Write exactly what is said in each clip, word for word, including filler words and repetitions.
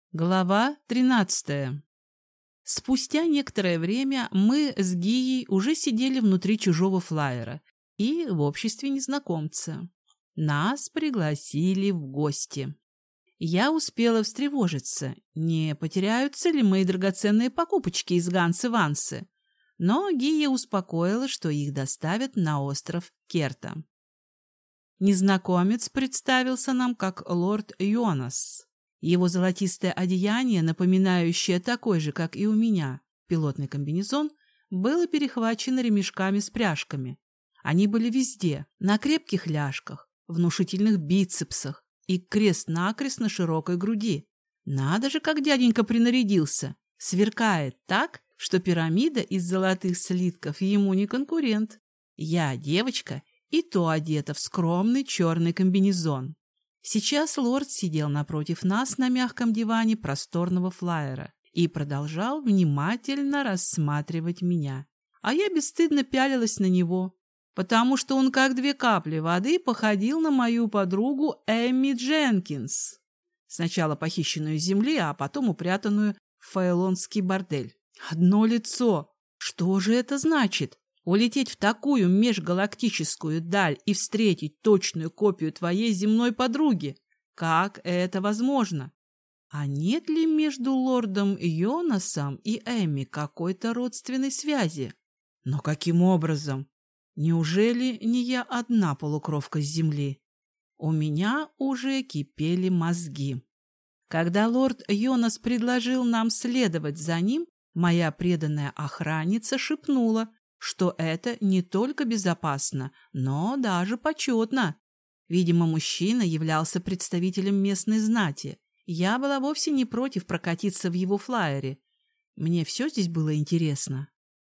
Глава тринадцатая. Спустя некоторое время мы с Гией уже сидели внутри чужого флайера и в обществе незнакомца. Нас пригласили в гости. Я успела встревожиться, не потеряются ли мои драгоценные покупочки из Гансы-Вансы, но Гия успокоила, что их доставят на остров Керта. Незнакомец представился нам как лорд Йонас. Его золотистое одеяние, напоминающее такой же, как и у меня, пилотный комбинезон, было перехвачено ремешками с пряжками. Они были везде, на крепких ляжках, внушительных бицепсах и крест-накрест на широкой груди. Надо же, как дяденька принарядился! Сверкает так, что пирамида из золотых слитков ему не конкурент. Я девочка, и то одета в скромный черный комбинезон. Сейчас лорд сидел напротив нас на мягком диване просторного флайера и продолжал внимательно рассматривать меня. А я бесстыдно пялилась на него, потому что он, как две капли воды, походил на мою подругу Эмми Дженкинс, сначала похищенную с земли, а потом упрятанную в фейлонский бордель. Одно лицо! Что же это значит? Улететь в такую межгалактическую даль и встретить точную копию твоей земной подруги? Как это возможно? А нет ли между лордом Йонасом и Эмми какой-то родственной связи? Но каким образом? Неужели не я одна полукровка с земли? У меня уже кипели мозги. Когда лорд Йонас предложил нам следовать за ним, моя преданная охранница шепнула, что это не только безопасно, но даже почетно. Видимо, мужчина являлся представителем местной знати. Я была вовсе не против прокатиться в его флайере. Мне все здесь было интересно.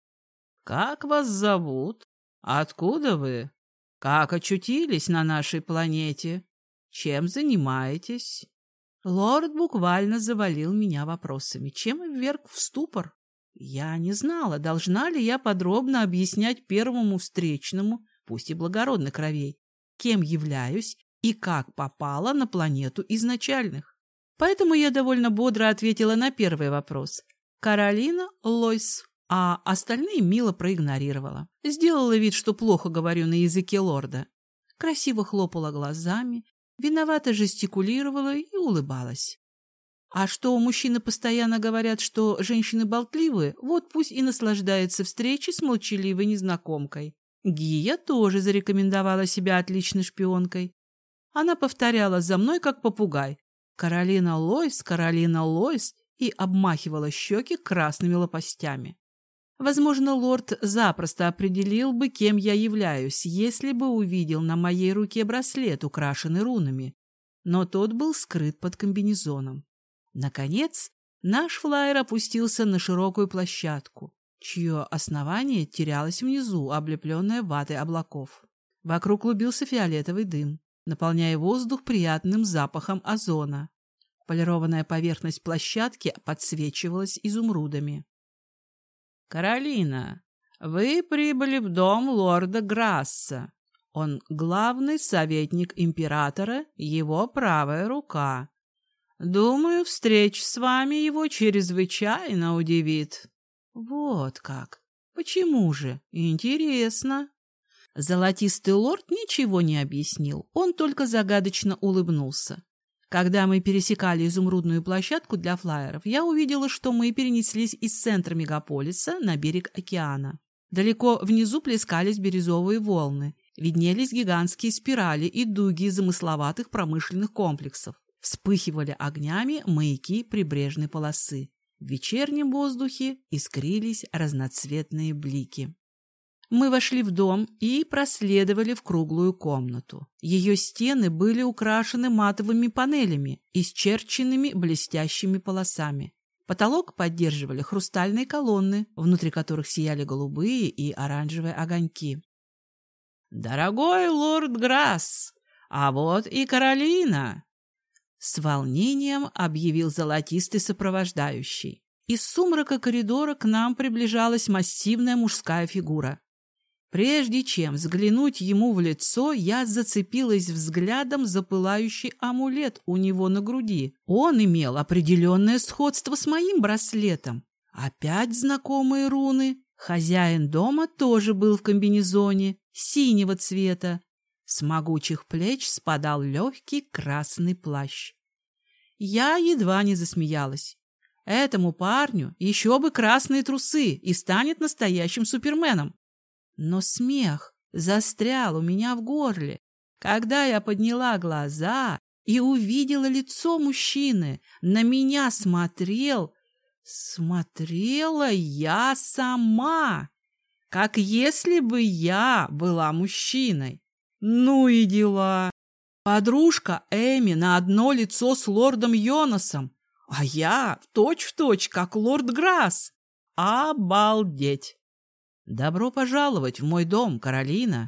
«Как вас зовут? Откуда вы? Как очутились на нашей планете? Чем занимаетесь?» Лорд буквально завалил меня вопросами, чем и вверг в ступор. Я не знала, должна ли я подробно объяснять первому встречному, пусть и благородных кровей, кем являюсь и как попала на планету изначальных. Поэтому я довольно бодро ответила на первый вопрос. Каролина Лойс, а остальные мило проигнорировала. Сделала вид, что плохо говорю на языке лорда. Красиво хлопала глазами, виновато жестикулировала и улыбалась. А что мужчины постоянно говорят, что женщины болтливые, вот пусть и наслаждается встречей с молчаливой незнакомкой. Гия тоже зарекомендовала себя отличной шпионкой. Она повторяла за мной, как попугай. «Каролина Лойс, Каролина Лойс» и обмахивала щеки красными лопастями. Возможно, лорд запросто определил бы, кем я являюсь, если бы увидел на моей руке браслет, украшенный рунами. Но тот был скрыт под комбинезоном. Наконец, наш флайер опустился на широкую площадку, чье основание терялось внизу, облепленное ватой облаков. Вокруг клубился фиолетовый дым, наполняя воздух приятным запахом озона. Полированная поверхность площадки подсвечивалась изумрудами. «Каролина, вы прибыли в дом лорда Грасса. Он главный советник императора, его правая рука. Думаю, встреча с вами его чрезвычайно удивит». Вот как. Почему же? Интересно. Золотистый лорд ничего не объяснил, он только загадочно улыбнулся. Когда мы пересекали изумрудную площадку для флайеров, я увидела, что мы перенеслись из центра мегаполиса на берег океана. Далеко внизу плескались бирюзовые волны, виднелись гигантские спирали и дуги замысловатых промышленных комплексов. Вспыхивали огнями маяки прибрежной полосы. В вечернем воздухе искрились разноцветные блики. Мы вошли в дом и проследовали в круглую комнату. Ее стены были украшены матовыми панелями, исчерченными блестящими полосами. Потолок поддерживали хрустальные колонны, внутри которых сияли голубые и оранжевые огоньки. «Дорогой лорд Грасс, а вот и Каролина!» С волнением объявил золотистый сопровождающий. Из сумрака коридора к нам приближалась массивная мужская фигура. Прежде чем взглянуть ему в лицо, я зацепилась взглядом за пылающий амулет у него на груди. Он имел определенное сходство с моим браслетом. Опять знакомые руны. Хозяин дома тоже был в комбинезоне синего цвета. С могучих плеч спадал легкий красный плащ. Я едва не засмеялась. Этому парню еще бы красные трусы и станет настоящим суперменом. Но смех застрял у меня в горле, когда я подняла глаза и увидела лицо мужчины. На меня смотрел, смотрела я сама, как если бы я была мужчиной. Ну и дела. Подружка Эми на одно лицо с лордом Йонасом, а я точь-в-точь, как лорд Грасс. Обалдеть! «Добро пожаловать в мой дом, Каролина!»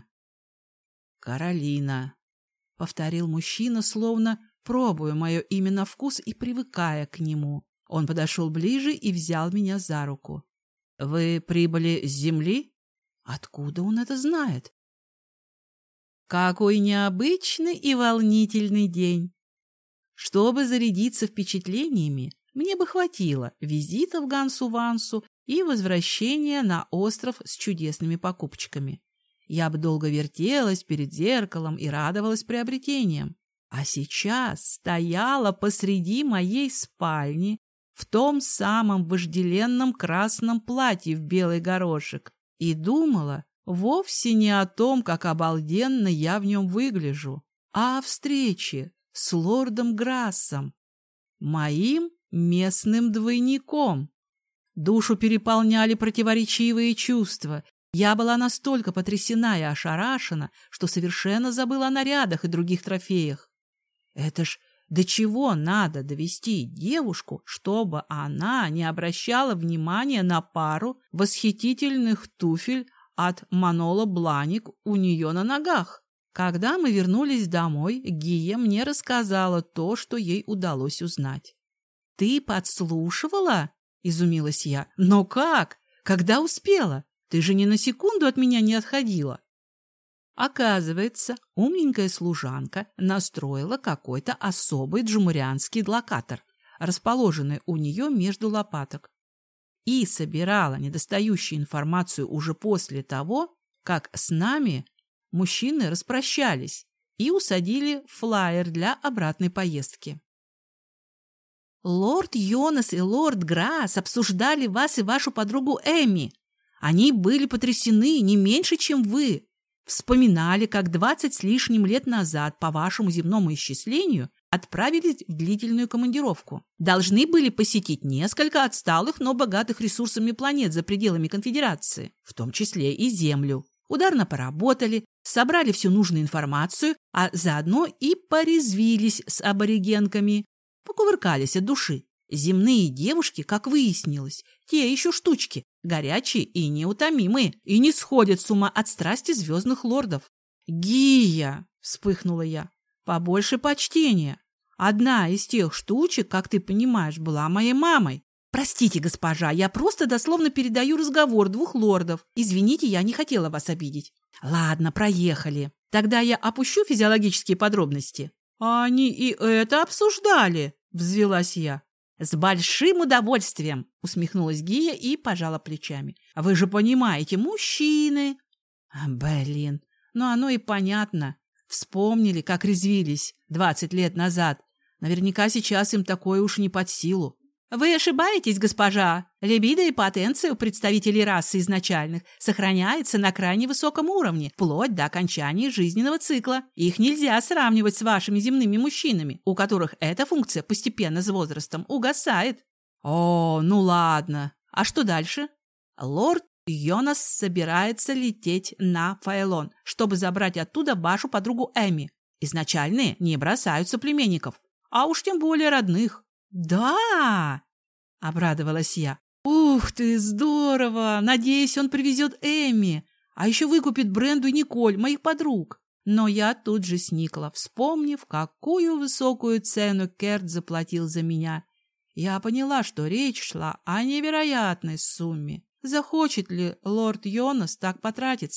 «Каролина», — повторил мужчина, словно пробуя мое имя на вкус и привыкая к нему. Он подошел ближе и взял меня за руку. «Вы прибыли с земли? Откуда он это знает?» «Какой необычный и волнительный день! Чтобы зарядиться впечатлениями, мне бы хватило визита в Гансу-Вансу и возвращение на остров с чудесными покупочками. Я бы долго вертелась перед зеркалом и радовалась приобретениям. А сейчас стояла посреди моей спальни в том самом вожделенном красном платье в белый горошек и думала вовсе не о том, как обалденно я в нем выгляжу, а о встрече с лордом Грассом, моим местным двойником. Душу переполняли противоречивые чувства. Я была настолько потрясена и ошарашена, что совершенно забыла о нарядах и других трофеях. Это ж до чего надо довести девушку, чтобы она не обращала внимания на пару восхитительных туфель от Манола Бланик у нее на ногах. Когда мы вернулись домой, Гия мне рассказала то, что ей удалось узнать. «Ты подслушивала?» — изумилась я. «Но как? Когда успела? Ты же ни на секунду от меня не отходила». Оказывается, умненькая служанка настроила какой-то особый джумарианский локатор, расположенный у нее между лопаток, и собирала недостающую информацию уже после того, как с нами мужчины распрощались и усадили флаер для обратной поездки. «Лорд Йонас и лорд Грасс обсуждали вас и вашу подругу Эми. Они были потрясены не меньше, чем вы. Вспоминали, как двадцать с лишним лет назад, по вашему земному исчислению, отправились в длительную командировку. Должны были посетить несколько отсталых, но богатых ресурсами планет за пределами Конфедерации, в том числе и Землю. Ударно поработали, собрали всю нужную информацию, а заодно и порезвились с аборигенками. Покувыркались от души. Земные девушки, как выяснилось, те еще штучки, горячие и неутомимые, и не сходят с ума от страсти звездных лордов. «Гия!» — вспыхнула я. «Побольше почтения. Одна из тех штучек, как ты понимаешь, была моей мамой. Простите, госпожа, я просто дословно передаю разговор двух лордов. Извините, я не хотела вас обидеть». «Ладно, проехали. Тогда я опущу физиологические подробности». «А они и это обсуждали?» — взвилась я. «С большим удовольствием!» — усмехнулась Гия и пожала плечами. «Вы же понимаете, мужчины!» «Блин, ну оно и понятно. Вспомнили, как резвились двадцать лет назад. Наверняка сейчас им такое уж не под силу». «Вы ошибаетесь, госпожа. Либидо и потенция у представителей расы изначальных сохраняется на крайне высоком уровне, вплоть до окончания жизненного цикла. Их нельзя сравнивать с вашими земными мужчинами, у которых эта функция постепенно с возрастом угасает». «О, ну ладно. А что дальше?» «Лорд Йонас собирается лететь на Фаэлон, чтобы забрать оттуда вашу подругу Эми. Изначальные не бросают соплеменников, а уж тем более родных». «Да!» — обрадовалась я. «Ух ты, здорово! Надеюсь, он привезет Эми, а еще выкупит Бренду и Николь, моих подруг». Но я тут же сникла, вспомнив, какую высокую цену Керт заплатил за меня. Я поняла, что речь шла о невероятной сумме. Захочет ли лорд Йонас так потратиться?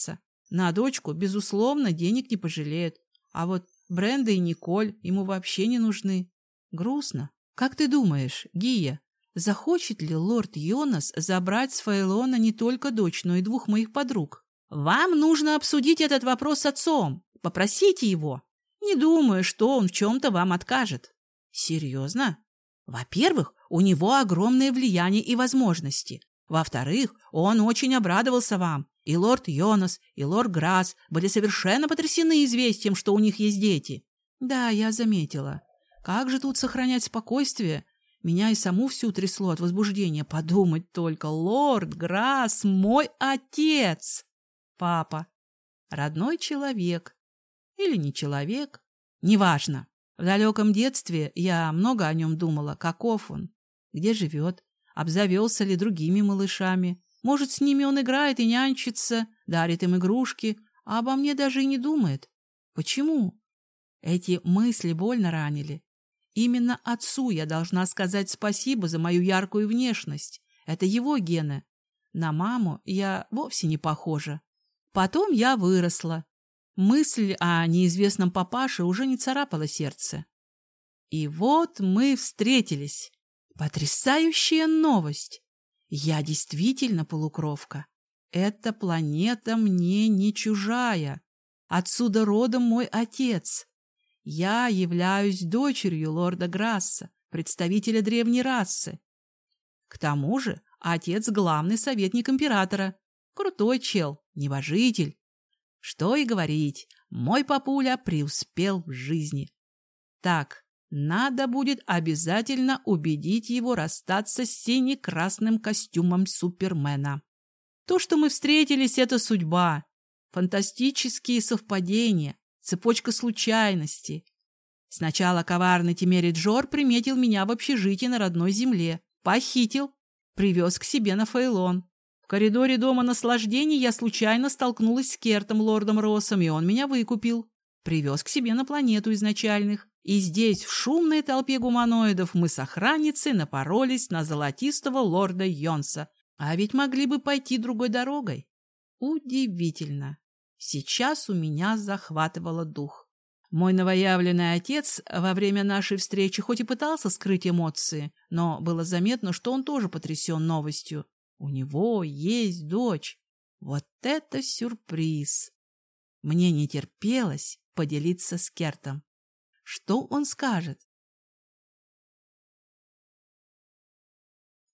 На дочку, безусловно, денег не пожалеет. А вот Бренда и Николь ему вообще не нужны. Грустно. Как ты думаешь, Гия, захочет ли лорд Йонас забрать с Фейлона не только дочь, но и двух моих подруг? Вам нужно обсудить этот вопрос с отцом. Попросите его. Не думаю, что он в чем-то вам откажет. Серьезно? Во-первых, у него огромное влияние и возможности. Во-вторых, он очень обрадовался вам. И лорд Йонас, и лорд Грасс были совершенно потрясены известием, что у них есть дети. Да, я заметила. Как же тут сохранять спокойствие? Меня и саму всю трясло от возбуждения. Подумать только, лорд Грасс, мой отец! Папа. Родной человек. Или не человек. Неважно. В далеком детстве я много о нем думала, каков он, где живет, обзавелся ли другими малышами. Может, с ними он играет и нянчится, дарит им игрушки, а обо мне даже и не думает. Почему? Эти мысли больно ранили. Именно отцу я должна сказать спасибо за мою яркую внешность. Это его гены. На маму я вовсе не похожа. Потом я выросла. Мысль о неизвестном папаше уже не царапала сердце. И вот мы встретились. Потрясающая новость! Я действительно полукровка. Эта планета мне не чужая. Отсюда родом мой отец. Я являюсь дочерью лорда Грасса, представителя древней расы. К тому же отец — главный советник императора. Крутой чел, небожитель. Что и говорить, мой папуля преуспел в жизни. Так, надо будет обязательно убедить его расстаться с сине-красным костюмом Супермена. То, что мы встретились, — это судьба. Фантастические совпадения, цепочка случайностей. Сначала коварный Темери Джор приметил меня в общежитии на родной земле, похитил, привез к себе на Фейлон. В коридоре дома наслаждений я случайно столкнулась с Кертом, лордом Россом, и он меня выкупил. Привез к себе на планету изначальных. И здесь, в шумной толпе гуманоидов, мы с охранницей напоролись на золотистого лорда Йонса. А ведь могли бы пойти другой дорогой. Удивительно. Сейчас у меня захватывало дух. Мой новоявленный отец во время нашей встречи хоть и пытался скрыть эмоции, но было заметно, что он тоже потрясен новостью. У него есть дочь. Вот это сюрприз! Мне не терпелось поделиться с Кертом. Что он скажет?